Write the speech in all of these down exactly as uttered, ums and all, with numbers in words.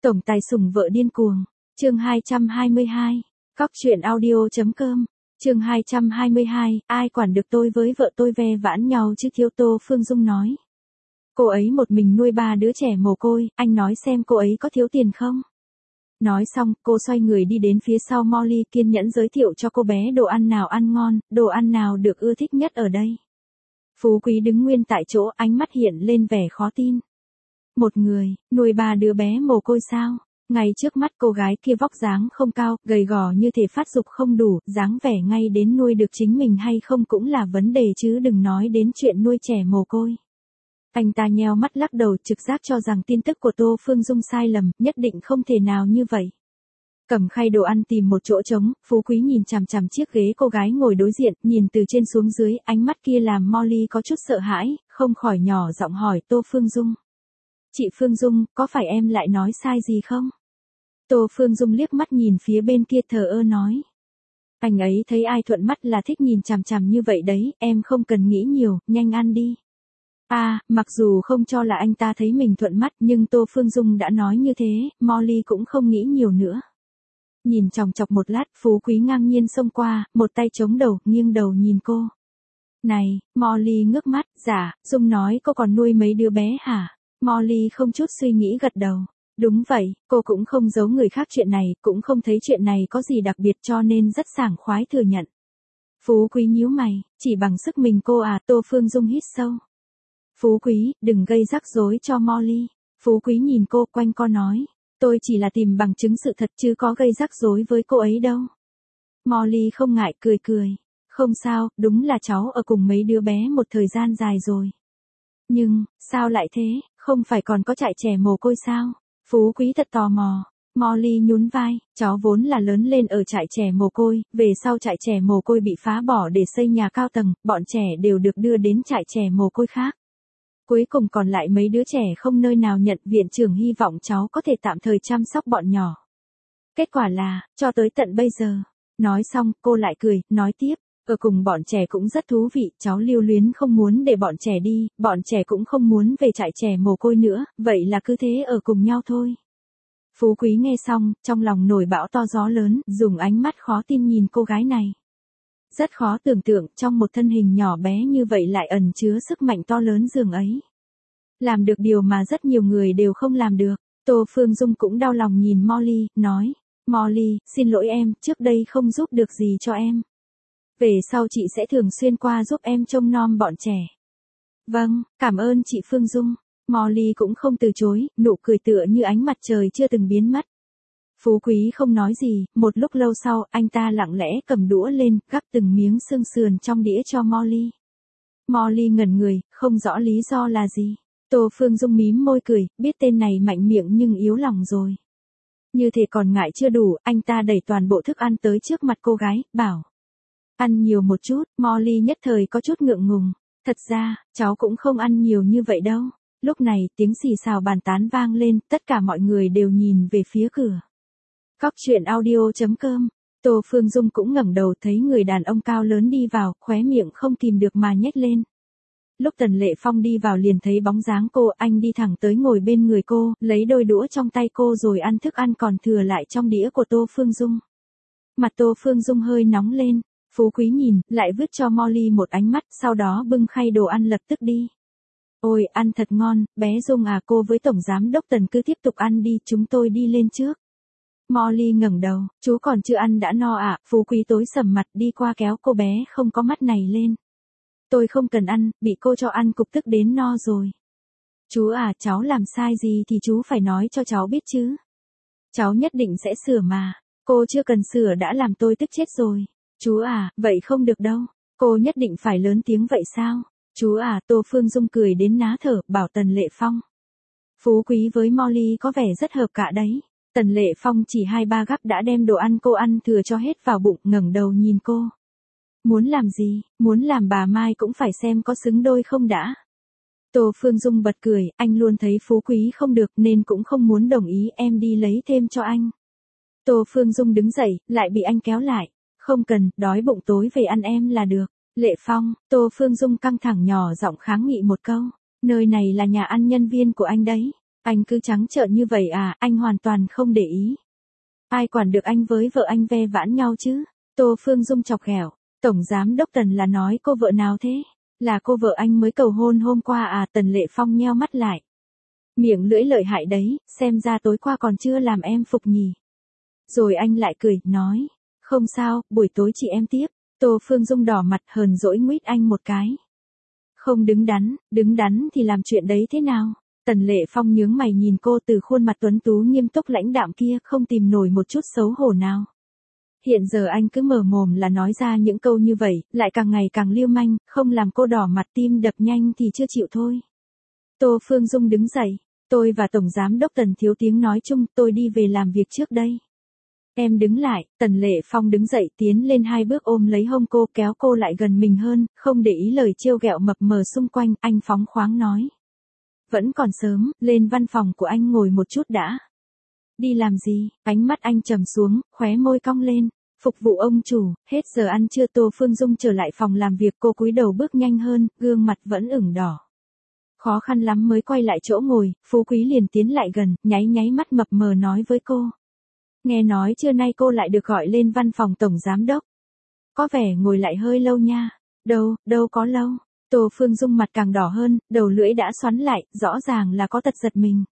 Tổng tài sủng vợ điên cuồng. Chương hai trăm hai mươi hai. Cóc truyện audio chấm com. Chương hai trăm hai mươi hai, ai quản được tôi với vợ tôi ve vãn nhau chứ thiếu. Tô Phương Dung nói. Cô ấy một mình nuôi ba đứa trẻ mồ côi, anh nói xem cô ấy có thiếu tiền không? Nói xong, cô xoay người đi đến phía sau Molly, kiên nhẫn giới thiệu cho cô bé đồ ăn nào ăn ngon, đồ ăn nào được ưa thích nhất ở đây. Phú Quý đứng nguyên tại chỗ, ánh mắt hiện lên vẻ khó tin. Một người, nuôi ba đứa bé mồ côi sao? Ngay trước mắt cô gái kia vóc dáng không cao, gầy gò như thể phát dục không đủ, dáng vẻ ngay đến nuôi được chính mình hay không cũng là vấn đề chứ đừng nói đến chuyện nuôi trẻ mồ côi. Anh ta nheo mắt lắc đầu, trực giác cho rằng tin tức của Tô Phương Dung sai lầm, nhất định không thể nào như vậy. Cầm khay đồ ăn tìm một chỗ trống, Phú Quý nhìn chằm chằm chiếc ghế cô gái ngồi đối diện, nhìn từ trên xuống dưới, ánh mắt kia làm Molly có chút sợ hãi, không khỏi nhỏ giọng hỏi Tô Phương Dung. Chị Phương Dung, có phải em lại nói sai gì không? Tô Phương Dung liếc mắt nhìn phía bên kia thờ ơ nói. Anh ấy thấy ai thuận mắt là thích nhìn chằm chằm như vậy đấy, em không cần nghĩ nhiều, nhanh ăn đi. À, mặc dù không cho là anh ta thấy mình thuận mắt nhưng Tô Phương Dung đã nói như thế, Molly cũng không nghĩ nhiều nữa. Nhìn chòng chọc một lát, Phú Quý ngang nhiên xông qua, một tay chống đầu, nghiêng đầu nhìn cô. Này, Molly ngước mắt, dạ, Dung nói cô còn nuôi mấy đứa bé hả? Molly không chút suy nghĩ gật đầu. Đúng vậy, cô cũng không giấu người khác chuyện này, cũng không thấy chuyện này có gì đặc biệt cho nên rất sảng khoái thừa nhận. Phú Quý nhíu mày, chỉ bằng sức mình cô à? Tô Phương Dung hít sâu. Phú Quý, đừng gây rắc rối cho Molly. Phú Quý nhìn cô quanh co nói. Tôi chỉ là tìm bằng chứng sự thật chứ có gây rắc rối với cô ấy đâu. Molly không ngại cười cười. Không sao, đúng là cháu ở cùng mấy đứa bé một thời gian dài rồi. Nhưng, sao lại thế, không phải còn có trại trẻ mồ côi sao? Phú Quý thật tò mò. Molly nhún vai, cháu vốn là lớn lên ở trại trẻ mồ côi, về sau trại trẻ mồ côi bị phá bỏ để xây nhà cao tầng, bọn trẻ đều được đưa đến trại trẻ mồ côi khác. Cuối cùng còn lại mấy đứa trẻ không nơi nào nhận, viện trưởng hy vọng cháu có thể tạm thời chăm sóc bọn nhỏ. Kết quả là, cho tới tận bây giờ. Nói xong, cô lại cười, nói tiếp, ở cùng bọn trẻ cũng rất thú vị, cháu lưu luyến không muốn để bọn trẻ đi, bọn trẻ cũng không muốn về trại trẻ mồ côi nữa, vậy là cứ thế ở cùng nhau thôi. Phú Quý nghe xong, trong lòng nổi bão to gió lớn, dùng ánh mắt khó tin nhìn cô gái này. Rất khó tưởng tượng, trong một thân hình nhỏ bé như vậy lại ẩn chứa sức mạnh to lớn dường ấy. Làm được điều mà rất nhiều người đều không làm được. Tô Phương Dung cũng đau lòng nhìn Molly, nói. Molly, xin lỗi em, trước đây không giúp được gì cho em. Về sau chị sẽ thường xuyên qua giúp em trông nom bọn trẻ. Vâng, cảm ơn chị Phương Dung. Molly cũng không từ chối, nụ cười tựa như ánh mặt trời chưa từng biến mất. Phú Quý không nói gì, một lúc lâu sau, anh ta lặng lẽ cầm đũa lên, gắp từng miếng xương sườn trong đĩa cho Molly. Molly ngẩn người, không rõ lý do là gì. Tô Phương Dung mím môi cười, biết tên này mạnh miệng nhưng yếu lòng rồi. Như thế còn ngại chưa đủ, anh ta đẩy toàn bộ thức ăn tới trước mặt cô gái, bảo. Ăn nhiều một chút, Molly nhất thời có chút ngượng ngùng. Thật ra, cháu cũng không ăn nhiều như vậy đâu. Lúc này, tiếng xì xào bàn tán vang lên, tất cả mọi người đều nhìn về phía cửa. Cóc truyện audio chấm com. Tô Phương Dung cũng ngẩng đầu thấy người đàn ông cao lớn đi vào, khóe miệng không kìm được mà nhếch lên. Lúc Tần Lệ Phong đi vào liền thấy bóng dáng cô, anh đi thẳng tới ngồi bên người cô, lấy đôi đũa trong tay cô rồi ăn thức ăn còn thừa lại trong đĩa của Tô Phương Dung. Mặt Tô Phương Dung hơi nóng lên, Phú Quý nhìn, lại vứt cho Molly một ánh mắt, sau đó bưng khay đồ ăn lập tức đi. Ôi, ăn thật ngon, bé Dung à, cô với Tổng Giám Đốc Tần cứ tiếp tục ăn đi, chúng tôi đi lên trước. Molly ngẩng đầu, chú còn chưa ăn đã no à? Phú Quý tối sầm mặt đi qua kéo cô bé không có mắt này lên. Tôi không cần ăn, bị cô cho ăn cục tức đến no rồi. Chú à, cháu làm sai gì thì chú phải nói cho cháu biết chứ. Cháu nhất định sẽ sửa mà. Cô chưa cần sửa đã làm tôi tức chết rồi. Chú à, vậy không được đâu. Cô nhất định phải lớn tiếng vậy sao? Chú à, Tô Phương Dung cười đến ná thở, bảo Tần Lệ Phong. Phú Quý với Molly có vẻ rất hợp cả đấy. Tần Lệ Phong chỉ hai ba gắp đã đem đồ ăn cô ăn thừa cho hết vào bụng, ngẩng đầu nhìn cô. Muốn làm gì, muốn làm bà Mai cũng phải xem có xứng đôi không đã. Tô Phương Dung bật cười, anh luôn thấy Phú Quý không được nên cũng không muốn đồng ý, em đi lấy thêm cho anh. Tô Phương Dung đứng dậy, lại bị anh kéo lại. Không cần, đói bụng tối về ăn em là được. Lệ Phong, Tô Phương Dung căng thẳng nhỏ giọng kháng nghị một câu. Nơi này là nhà ăn nhân viên của anh đấy. Anh cứ trắng trợn như vậy à, anh hoàn toàn không để ý. Ai quản được anh với vợ anh ve vãn nhau chứ? Tô Phương Dung chọc ghẹo. Tổng giám đốc Tần là nói cô vợ nào thế? Là cô vợ anh mới cầu hôn hôm qua à? Tần Lệ Phong nheo mắt lại. Miệng lưỡi lợi hại đấy, xem ra tối qua còn chưa làm em phục nhỉ. Rồi anh lại cười, nói. Không sao, buổi tối chị em tiếp. Tô Phương Dung đỏ mặt hờn dỗi nguýt anh một cái. Không đứng đắn, đứng đắn thì làm chuyện đấy thế nào? Tần Lệ Phong nhướng mày nhìn cô từ khuôn mặt tuấn tú nghiêm túc lãnh đạm kia, không tìm nổi một chút xấu hổ nào. Hiện giờ anh cứ mở mồm là nói ra những câu như vậy, lại càng ngày càng lưu manh, không làm cô đỏ mặt tim đập nhanh thì chưa chịu thôi. Tô Phương Dung đứng dậy. Tôi và Tổng Giám đốc Tần thiếu tiếng nói chung, tôi đi về làm việc trước đây. Em đứng lại. Tần Lệ Phong đứng dậy tiến lên hai bước ôm lấy hông cô, kéo cô lại gần mình hơn, không để ý lời trêu ghẹo mập mờ xung quanh, anh phóng khoáng nói. Vẫn còn sớm, lên văn phòng của anh ngồi một chút đã. Đi làm gì? Ánh mắt anh trầm xuống, khóe môi cong lên. Phục vụ ông chủ, hết giờ ăn trưa. Tô Phương Dung trở lại phòng làm việc, cô cúi đầu bước nhanh hơn, gương mặt vẫn ửng đỏ. Khó khăn lắm mới quay lại chỗ ngồi, Phú Quý liền tiến lại gần, nháy nháy mắt mập mờ nói với cô. Nghe nói trưa nay cô lại được gọi lên văn phòng tổng giám đốc. Có vẻ ngồi lại hơi lâu nha. Đâu, đâu có lâu. Tô Phương Dung mặt càng đỏ hơn, đầu lưỡi đã xoắn lại, rõ ràng là có tật giật mình.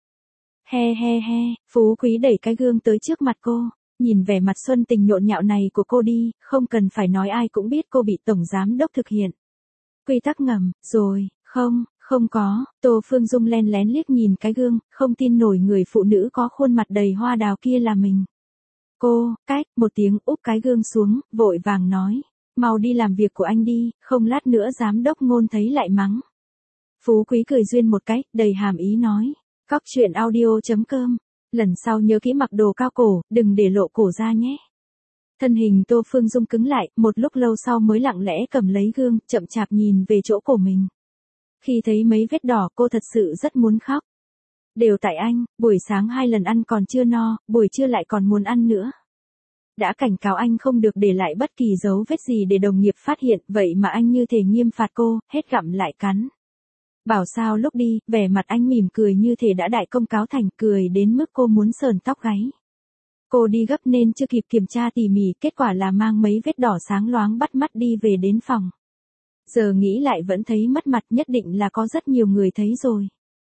He he he, Phú Quý đẩy cái gương tới trước mặt cô. Nhìn vẻ mặt xuân tình nhộn nhạo này của cô đi, không cần phải nói ai cũng biết cô bị tổng giám đốc thực hiện. Quy tắc ngầm, rồi, không, không có. Tô Phương Dung len lén liếc nhìn cái gương, không tin nổi người phụ nữ có khuôn mặt đầy hoa đào kia là mình. Cô, cách, một tiếng úp cái gương xuống, vội vàng nói. Mau đi làm việc của anh đi, không lát nữa giám đốc Ngôn thấy lại mắng. Phú Quý cười duyên một cái, đầy hàm ý nói. Cóc truyện audio chấm com. Lần sau nhớ kỹ mặc đồ cao cổ, đừng để lộ cổ ra nhé. Thân hình Tô Phương Dung cứng lại, một lúc lâu sau mới lặng lẽ cầm lấy gương, chậm chạp nhìn về chỗ cổ mình. Khi thấy mấy vết đỏ cô thật sự rất muốn khóc. Đều tại anh, buổi sáng hai lần ăn còn chưa no, buổi trưa lại còn muốn ăn nữa. Đã cảnh cáo anh không được để lại bất kỳ dấu vết gì để đồng nghiệp phát hiện, vậy mà anh như thể nghiêm phạt cô, hết gặm lại cắn. Bảo sao lúc đi, vẻ mặt anh mỉm cười như thể đã đại công cáo thành, cười đến mức cô muốn sờn tóc gáy. Cô đi gấp nên chưa kịp kiểm tra tỉ mỉ, kết quả là mang mấy vết đỏ sáng loáng bắt mắt đi về đến phòng. Giờ nghĩ lại vẫn thấy mất mặt, nhất định là có rất nhiều người thấy rồi.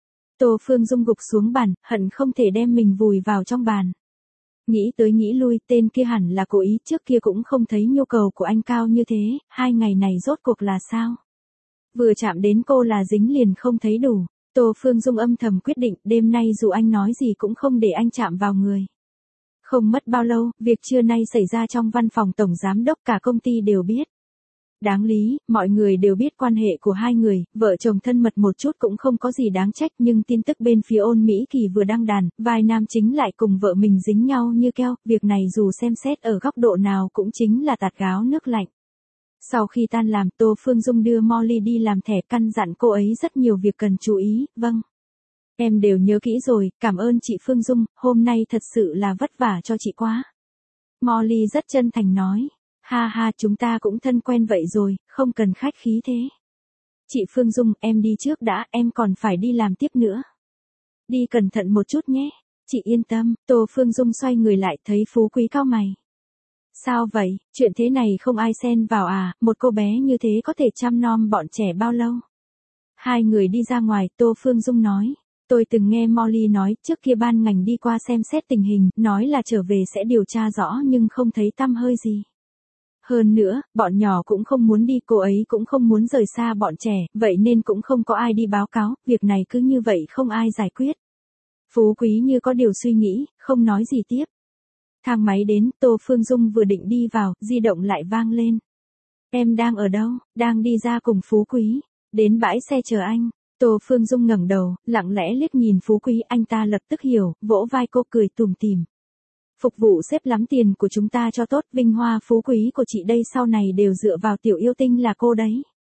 Tô Phương Dung gục xuống bàn, hận không thể đem mình vùi vào trong bàn. Nghĩ tới nghĩ lui, tên kia hẳn là cố ý, trước kia cũng không thấy nhu cầu của anh cao như thế, hai ngày này rốt cuộc là sao? Vừa chạm đến cô là dính liền không thấy đủ. Tô Phương Dung âm thầm quyết định, đêm nay dù anh nói gì cũng không để anh chạm vào người. Không mất bao lâu, việc trưa nay xảy ra trong văn phòng tổng giám đốc cả công ty đều biết. Đáng lý, mọi người đều biết quan hệ của hai người, vợ chồng thân mật một chút cũng không có gì đáng trách, nhưng tin tức bên phía Ôn Mỹ Kỳ vừa đăng đàn, vai nam chính lại cùng vợ mình dính nhau như keo, việc này dù xem xét ở góc độ nào cũng chính là tạt gáo nước lạnh. Sau khi tan làm, Tô Phương Dung đưa Molly đi làm thẻ, căn dặn cô ấy rất nhiều việc cần chú ý. Vâng. Em đều nhớ kỹ rồi, cảm ơn chị Phương Dung, hôm nay thật sự là vất vả cho chị quá. Molly rất chân thành nói. Ha ha, chúng ta cũng thân quen vậy rồi, không cần khách khí thế. Chị Phương Dung, em đi trước đã, em còn phải đi làm tiếp nữa. Đi cẩn thận một chút nhé. Chị yên tâm. Tô Phương Dung xoay người lại, thấy Phú Quý cau mày. Sao vậy, chuyện thế này không ai xen vào à, một cô bé như thế có thể chăm nom bọn trẻ bao lâu? Hai người đi ra ngoài, Tô Phương Dung nói. Tôi từng nghe Molly nói, trước kia ban ngành đi qua xem xét tình hình, nói là trở về sẽ điều tra rõ nhưng không thấy tăm hơi gì. Hơn nữa, bọn nhỏ cũng không muốn đi, cô ấy cũng không muốn rời xa bọn trẻ, vậy nên cũng không có ai đi báo cáo, việc này cứ như vậy không ai giải quyết. Phú Quý như có điều suy nghĩ, không nói gì tiếp. Thang máy đến, Tô Phương Dung vừa định đi vào, di động lại vang lên. Em đang ở đâu? Đang đi ra cùng Phú Quý. Đến bãi xe chờ anh. Tô Phương Dung ngẩng đầu, lặng lẽ liếc nhìn Phú Quý, anh ta lập tức hiểu, vỗ vai cô cười tủm tỉm. Phục vụ xếp lắm tiền của chúng ta cho tốt, vinh hoa phú quý của chị đây sau này đều dựa vào tiểu yêu tinh là cô đấy.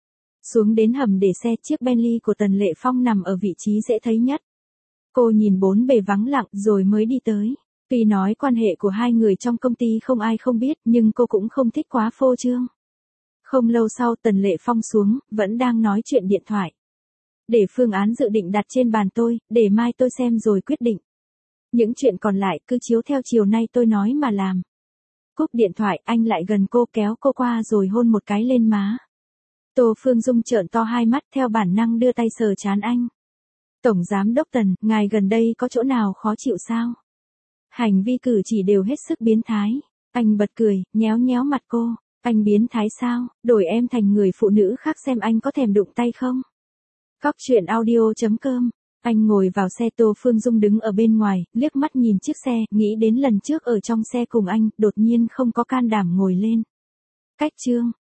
Xuống đến hầm để xe, chiếc Bentley của Tần Lệ Phong nằm ở vị trí dễ thấy nhất. Cô nhìn bốn bề vắng lặng rồi mới đi tới. Tuy nói quan hệ của hai người trong công ty không ai không biết, nhưng cô cũng không thích quá phô trương. Không lâu sau Tần Lệ Phong xuống, vẫn đang nói chuyện điện thoại. Để phương án dự định đặt trên bàn tôi, để mai tôi xem rồi quyết định. Những chuyện còn lại cứ chiếu theo chiều nay tôi nói mà làm. Cúp điện thoại, anh lại gần cô kéo cô qua rồi hôn một cái lên má. Tô Phương Dung trợn to hai mắt theo bản năng đưa tay sờ trán anh. Tổng Giám đốc Tần, ngài gần đây có chỗ nào khó chịu sao? Hành vi cử chỉ đều hết sức biến thái. Anh bật cười, nhéo nhéo mặt cô. Anh biến thái sao, đổi em thành người phụ nữ khác xem anh có thèm đụng tay không? Cóc truyện audio chấm com. Anh ngồi vào xe, Tô Phương Dung đứng ở bên ngoài, liếc mắt nhìn chiếc xe, nghĩ đến lần trước ở trong xe cùng anh, đột nhiên không có can đảm ngồi lên. Cách chương